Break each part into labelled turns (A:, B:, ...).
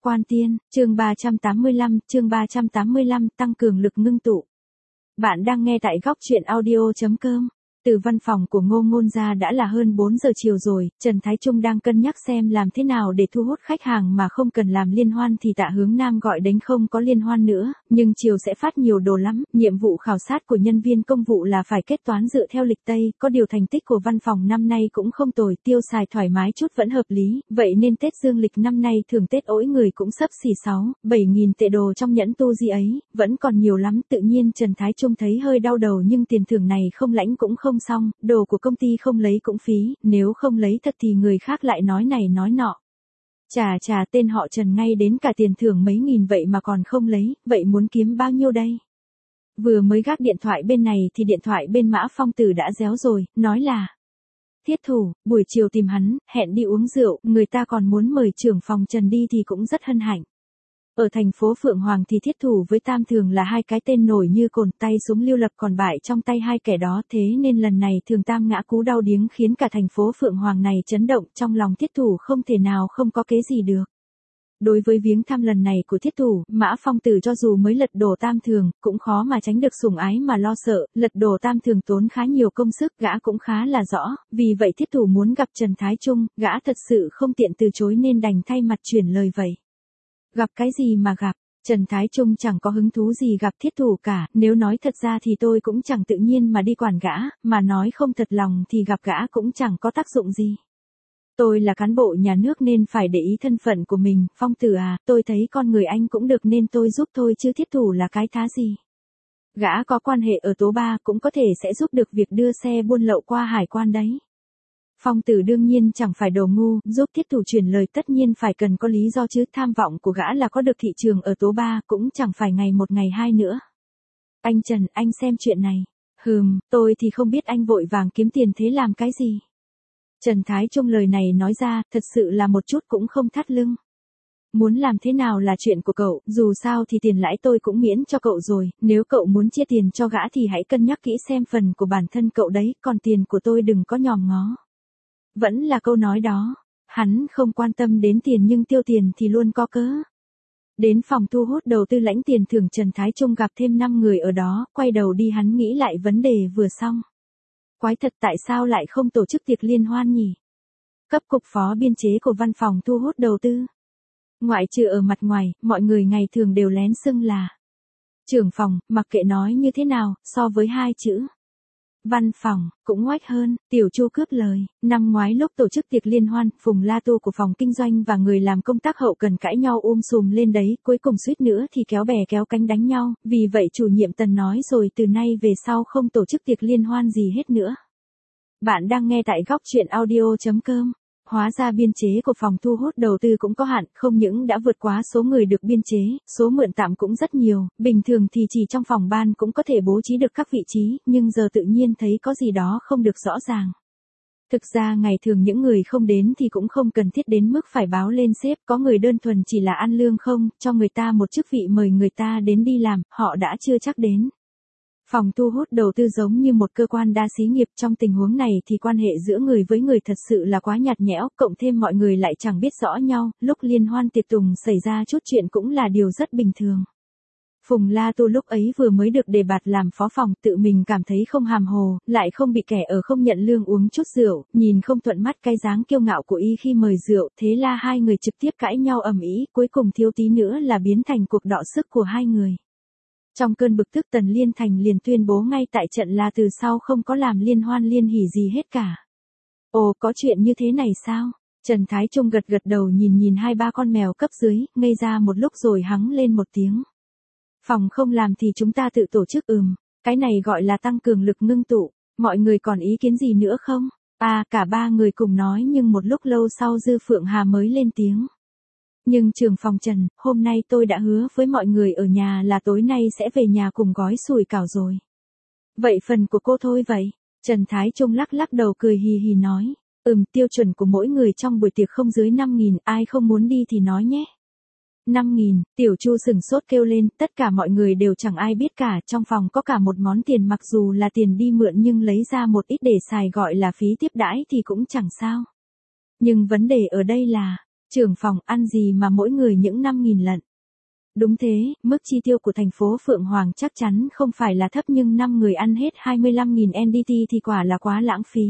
A: Quan Tiên, chương 385, tăng cường lực ngưng tụ. Bạn đang nghe tại góc truyện audio.com. Từ văn phòng của Ngô Ngôn ra đã là hơn 4 giờ chiều rồi, Trần Thái Trung đang cân nhắc xem làm thế nào để thu hút khách hàng mà không cần làm liên hoan thì Tạ Hướng Nam gọi đến không có liên hoan nữa, nhưng chiều sẽ phát nhiều đồ lắm, nhiệm vụ khảo sát của nhân viên công vụ là phải kết toán dựa theo lịch Tây, có điều thành tích của văn phòng năm nay cũng không tồi, tiêu xài thoải mái chút vẫn hợp lý, vậy nên Tết dương lịch năm nay thưởng Tết ỗi người cũng xấp xỉ 6-7 nghìn tệ đồ trong nhẫn tu di ấy, vẫn còn nhiều lắm, tự nhiên Trần Thái Trung thấy hơi đau đầu nhưng tiền thưởng này không lãnh cũng không xong, đồ của công ty không lấy cũng phí, nếu không lấy thật thì người khác lại nói này nói nọ. Chà tên họ Trần ngay đến cả tiền thưởng mấy nghìn vậy mà còn không lấy, vậy muốn kiếm bao nhiêu đây? Vừa mới gác điện thoại bên này thì điện thoại bên Mã Phong Tử đã réo rồi, nói là Thiết Thủ, buổi chiều tìm hắn, hẹn đi uống rượu, người ta còn muốn mời trưởng phòng Trần đi thì cũng rất hân hạnh. Ở thành phố Phượng Hoàng thì Thiết Thủ với Tam Thường là hai cái tên nổi như cồn, tay súng lưu lập còn bại trong tay hai kẻ đó, thế nên lần này Thường Tam ngã cú đau điếng khiến cả thành phố Phượng Hoàng này chấn động, trong lòng Thiết Thủ không thể nào không có kế gì được. Đối với viếng thăm lần này của Thiết Thủ, Mã Phong Tử cho dù mới lật đổ Tam Thường, cũng khó mà tránh được sủng ái mà lo sợ, lật đổ Tam Thường tốn khá nhiều công sức, gã cũng khá là rõ, vì vậy Thiết Thủ muốn gặp Trần Thái Trung, gã thật sự không tiện từ chối nên đành thay mặt chuyển lời vậy. Gặp cái gì mà gặp, Trần Thái Trung chẳng có hứng thú gì gặp Thiết Thủ cả, nếu nói thật ra thì tôi cũng chẳng tự nhiên mà đi quản gã, mà nói không thật lòng thì gặp gã cũng chẳng có tác dụng gì. Tôi là cán bộ nhà nước nên phải để ý thân phận của mình, Phong Tử à, tôi thấy con người anh cũng được nên tôi giúp thôi chứ Thiết Thủ là cái thá gì. Gã có quan hệ ở Tố Ba cũng có thể sẽ giúp được việc đưa xe buôn lậu qua hải quan đấy. Phong Tử đương nhiên chẳng phải đồ ngu, giúp Thiết Thủ chuyển lời tất nhiên phải cần có lý do chứ, tham vọng của gã là có được thị trường ở Tố Ba cũng chẳng phải ngày một ngày hai nữa. Anh Trần, anh xem chuyện này. Tôi thì không biết anh vội vàng kiếm tiền thế làm cái gì. Trần Thái Trung lời này nói ra, thật sự là một chút cũng không thắt lưng. Muốn làm thế nào là chuyện của cậu, dù sao thì tiền lãi tôi cũng miễn cho cậu rồi, nếu cậu muốn chia tiền cho gã thì hãy cân nhắc kỹ xem phần của bản thân cậu đấy, còn tiền của tôi đừng có nhòm ngó. Vẫn là câu nói đó, hắn không quan tâm đến tiền nhưng tiêu tiền thì luôn có cớ. Đến phòng thu hút đầu tư lãnh tiền thưởng, Trần Thái Trung gặp thêm 5 người ở đó, quay đầu đi hắn nghĩ lại vấn đề vừa xong. Quái thật, tại sao lại không tổ chức tiệc liên hoan nhỉ? Cấp cục phó biên chế của văn phòng thu hút đầu tư. Ngoại trừ ở mặt ngoài, mọi người ngày thường đều lén xưng là trưởng phòng, mặc kệ nói như thế nào, so với hai chữ văn phòng, cũng oách hơn, Tiểu Chu cướp lời. Năm ngoái lúc tổ chức tiệc liên hoan, Phùng La Tu của phòng kinh doanh và người làm công tác hậu cần cãi nhau sùm lên đấy, cuối cùng suýt nữa thì kéo bè kéo cánh đánh nhau, vì vậy chủ nhiệm Tần nói rồi từ nay về sau không tổ chức tiệc liên hoan gì hết nữa. Bạn đang nghe tại góc truyện audio.com. Hóa ra biên chế của phòng thu hút đầu tư cũng có hạn, không những đã vượt quá số người được biên chế, số mượn tạm cũng rất nhiều, bình thường thì chỉ trong phòng ban cũng có thể bố trí được các vị trí, nhưng giờ tự nhiên thấy có gì đó không được rõ ràng. Thực ra ngày thường những người không đến thì cũng không cần thiết đến mức phải báo lên sếp, có người đơn thuần chỉ là ăn lương không, cho người ta một chức vị mời người ta đến đi làm, họ đã chưa chắc đến. Phòng thu hút đầu tư giống như một cơ quan đa xí nghiệp, trong tình huống này thì quan hệ giữa người với người thật sự là quá nhạt nhẽo, cộng thêm mọi người lại chẳng biết rõ nhau, lúc liên hoan tiệc tùng xảy ra chút chuyện cũng là điều rất bình thường. Phùng La Tu lúc ấy vừa mới được đề bạt làm phó phòng, tự mình cảm thấy không hàm hồ, lại không bị kẻ ở không nhận lương uống chút rượu, nhìn không thuận mắt cái dáng kiêu ngạo của y khi mời rượu, thế là hai người trực tiếp cãi nhau ầm ĩ, cuối cùng thiếu tí nữa là biến thành cuộc đọ sức của hai người. Trong cơn bực tức Tần Liên Thành liền tuyên bố ngay tại trận là từ sau không có làm liên hoan liên hỉ gì hết cả. Ồ, có chuyện như thế này sao? Trần Thái Trung gật đầu nhìn hai ba con mèo cấp dưới, ngây ra một lúc rồi hắng lên một tiếng. Phòng không làm thì chúng ta tự tổ chức. Cái này gọi là tăng cường lực ngưng tụ, mọi người còn ý kiến gì nữa không? Cả ba người cùng nói nhưng một lúc lâu sau Dư Phượng Hà mới lên tiếng. Nhưng trưởng phòng Trần, hôm nay tôi đã hứa với mọi người ở nhà là tối nay sẽ về nhà cùng gói sủi cảo rồi. Vậy phần của cô thôi vậy? Trần Thái Trung lắc đầu cười hì hì nói. Tiêu chuẩn của mỗi người trong buổi tiệc không dưới 5.000, ai không muốn đi thì nói nhé. 5.000, Tiểu Chu sửng sốt kêu lên, tất cả mọi người đều chẳng ai biết cả, trong phòng có cả một món tiền mặc dù là tiền đi mượn nhưng lấy ra một ít để xài gọi là phí tiếp đãi thì cũng chẳng sao. Nhưng vấn đề ở đây là, Trưởng phòng ăn gì mà mỗi người những 5.000 lận. Đúng thế, mức chi tiêu của thành phố Phượng Hoàng chắc chắn không phải là thấp nhưng 5 người ăn hết 25.000 NDT thì quả là quá lãng phí.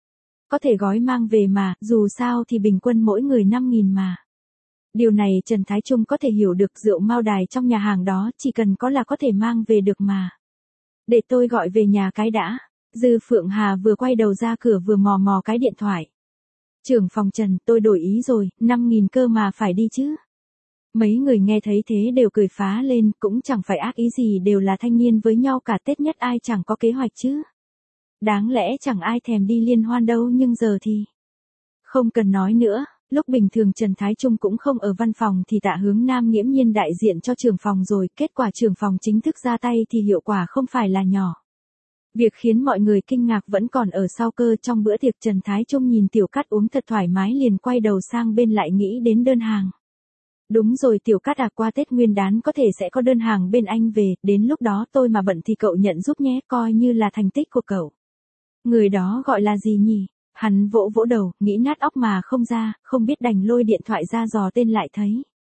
A: Có thể gói mang về mà, dù sao thì bình quân mỗi người 5.000 mà. Điều này Trần Thái Trung có thể hiểu được, rượu Mao Đài trong nhà hàng đó chỉ cần có là có thể mang về được mà. Để tôi gọi về nhà cái đã. Dư Phượng Hà vừa quay đầu ra cửa vừa mò mò cái điện thoại. Trưởng phòng Trần, tôi đổi ý rồi, 5.000 cơ mà phải đi chứ. Mấy người nghe thấy thế đều cười phá lên, cũng chẳng phải ác ý gì, đều là thanh niên với nhau cả, Tết nhất ai chẳng có kế hoạch chứ. Đáng lẽ chẳng ai thèm đi liên hoan đâu nhưng giờ thì... Không cần nói nữa, lúc bình thường Trần Thái Trung cũng không ở văn phòng thì Tạ Hướng Nam nghiễm nhiên đại diện cho trưởng phòng rồi, kết quả trưởng phòng chính thức ra tay thì hiệu quả không phải là nhỏ. Việc khiến mọi người kinh ngạc vẫn còn ở sau cơ, trong bữa tiệc Trần Thái Trung nhìn Tiểu Cát uống thật thoải mái liền quay đầu sang bên lại nghĩ đến đơn hàng. Đúng rồi Tiểu Cát à, qua Tết Nguyên đán có thể sẽ có đơn hàng bên anh về, đến lúc đó tôi mà bận thì cậu nhận giúp nhé, coi như là thành tích của cậu. Người đó gọi là gì nhỉ? Hắn vỗ vỗ đầu, nghĩ nát óc mà không ra, không biết đành lôi điện thoại ra dò tên lại thấy.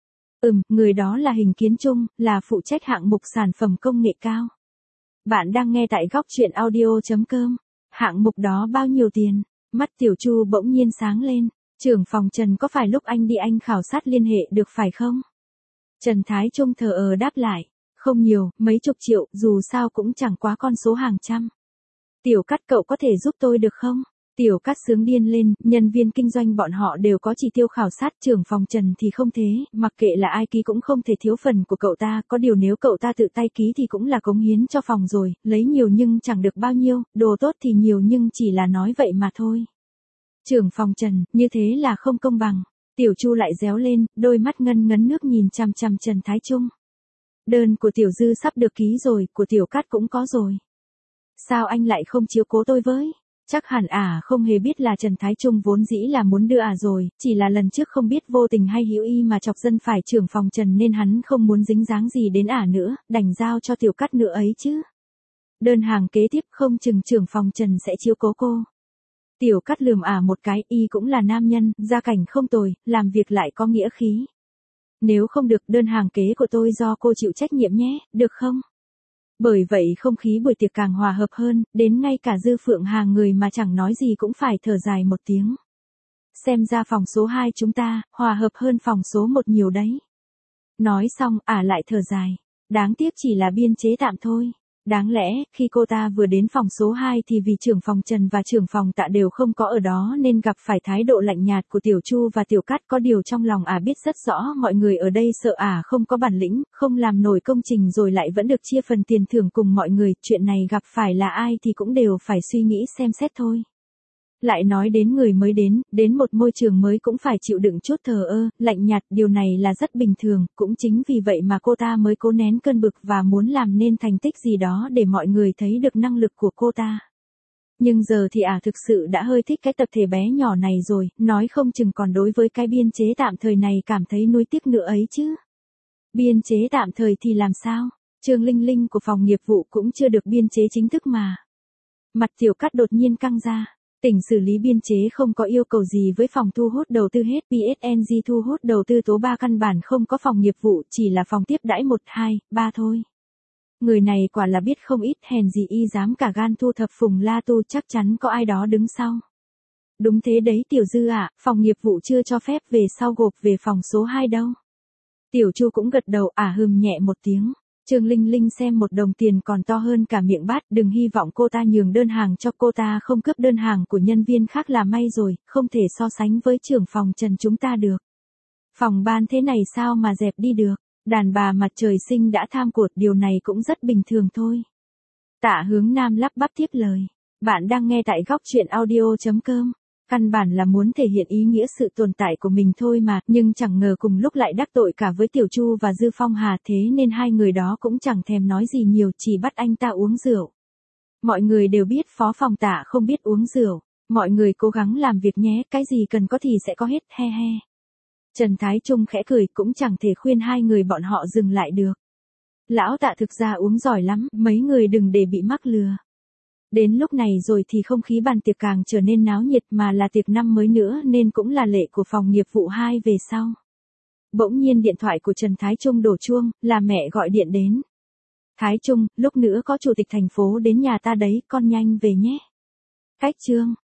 A: Người đó là Hình Kiến Trung, là phụ trách hạng mục sản phẩm công nghệ cao. Bạn đang nghe tại góc truyện audio.com. Hạng mục đó bao nhiêu tiền? Mắt Tiểu Chu bỗng nhiên sáng lên. Trưởng phòng Trần, có phải lúc anh đi anh khảo sát liên hệ được phải không? Trần Thái Trung thờ đáp lại. Không nhiều, mấy chục triệu, dù sao cũng chẳng quá con số hàng trăm. Tiểu Cát, cậu có thể giúp tôi được không? Tiểu Cát sướng điên lên, nhân viên kinh doanh bọn họ đều có chỉ tiêu khảo sát, trưởng phòng Trần thì không thế, mặc kệ là ai ký cũng không thể thiếu phần của cậu ta, có điều nếu cậu ta tự tay ký thì cũng là cống hiến cho phòng rồi, lấy nhiều nhưng chẳng được bao nhiêu, đồ tốt thì nhiều nhưng chỉ là nói vậy mà thôi. Trưởng phòng Trần, như thế là không công bằng. Tiểu Chu lại réo lên, đôi mắt ngân ngấn nước nhìn chằm chằm Trần Thái Trung. Đơn của Tiểu Dư sắp được ký rồi, của Tiểu Cát cũng có rồi. Sao anh lại không chiếu cố tôi với? Chắc hẳn không hề biết là Trần Thái Trung vốn dĩ là muốn đưa rồi, chỉ là lần trước không biết vô tình hay hữu ý mà chọc dân phải trưởng phòng Trần nên hắn không muốn dính dáng gì đến nữa, đành giao cho Tiểu Cát nữa ấy chứ. Đơn hàng kế tiếp không chừng trưởng phòng Trần sẽ chiếu cố cô. Tiểu Cát lườm một cái, y cũng là nam nhân, gia cảnh không tồi, làm việc lại có nghĩa khí. Nếu không được, đơn hàng kế của tôi do cô chịu trách nhiệm nhé, được không? Bởi vậy không khí buổi tiệc càng hòa hợp hơn, đến ngay cả Dư Phượng Hà người mà chẳng nói gì cũng phải thở dài một tiếng. Xem ra phòng số 2 chúng ta, hòa hợp hơn phòng số 1 nhiều đấy. Nói xong, lại thở dài. Đáng tiếc chỉ là biên chế tạm thôi. Đáng lẽ, khi cô ta vừa đến phòng số 2 thì vì trưởng phòng Trần và trưởng phòng Tạ đều không có ở đó nên gặp phải thái độ lạnh nhạt của Tiểu Chu và Tiểu Cát, có điều trong lòng biết rất rõ mọi người ở đây sợ không có bản lĩnh, không làm nổi công trình rồi lại vẫn được chia phần tiền thưởng cùng mọi người, chuyện này gặp phải là ai thì cũng đều phải suy nghĩ xem xét thôi. Lại nói đến người mới đến một môi trường mới cũng phải chịu đựng chút lạnh nhạt, điều này là rất bình thường, cũng chính vì vậy mà cô ta mới cố nén cơn bực và muốn làm nên thành tích gì đó để mọi người thấy được năng lực của cô ta. Nhưng giờ thì thực sự đã hơi thích cái tập thể bé nhỏ này rồi, nói không chừng còn đối với cái biên chế tạm thời này cảm thấy nuối tiếc nữa ấy chứ. Biên chế tạm thời thì làm sao? Trương Linh Linh của phòng nghiệp vụ cũng chưa được biên chế chính thức mà. Mặt Tiểu Cát đột nhiên căng ra. Tỉnh xử lý biên chế không có yêu cầu gì với phòng thu hút đầu tư hết, PSNG thu hút đầu tư tố 3 căn bản không có phòng nghiệp vụ, chỉ là phòng tiếp đãi 1, 2, 3 thôi. Người này quả là biết không ít, hèn gì y dám cả gan thu thập Phùng La Tu, chắc chắn có ai đó đứng sau. Đúng thế đấy Tiểu Dư phòng nghiệp vụ chưa cho phép về sau gộp về phòng số 2 đâu. Tiểu Chu cũng gật đầu hừm nhẹ một tiếng. Trương Linh Linh xem một đồng tiền còn to hơn cả miệng bát, đừng hy vọng cô ta nhường đơn hàng cho cô ta không cướp đơn hàng của nhân viên khác là may rồi, không thể so sánh với trưởng phòng Trần chúng ta được. Phòng ban thế này sao mà dẹp đi được, đàn bà mặt trời sinh đã tham cuộc, điều này cũng rất bình thường thôi. Tạ Hướng Nam lắp bắp tiếp lời. Bạn đang nghe tại góc truyện audio.com. Căn bản là muốn thể hiện ý nghĩa sự tồn tại của mình thôi mà, nhưng chẳng ngờ cùng lúc lại đắc tội cả với Tiểu Chu và Dư Phong Hà, thế nên hai người đó cũng chẳng thèm nói gì nhiều, chỉ bắt anh ta uống rượu. Mọi người đều biết phó phòng Tạ không biết uống rượu, mọi người cố gắng làm việc nhé, cái gì cần có thì sẽ có hết, he he. Trần Thái Trung khẽ cười, cũng chẳng thể khuyên hai người bọn họ dừng lại được. Lão Tạ thực ra uống giỏi lắm, mấy người đừng để bị mắc lừa. Đến lúc này rồi thì không khí bàn tiệc càng trở nên náo nhiệt mà là tiệc năm mới nữa nên cũng là lệ của phòng nghiệp vụ 2 về sau. Bỗng nhiên điện thoại của Trần Thái Trung đổ chuông, là mẹ gọi điện đến. Thái Trung, lúc nữa có chủ tịch thành phố đến nhà ta đấy, con nhanh về nhé. Cách chương.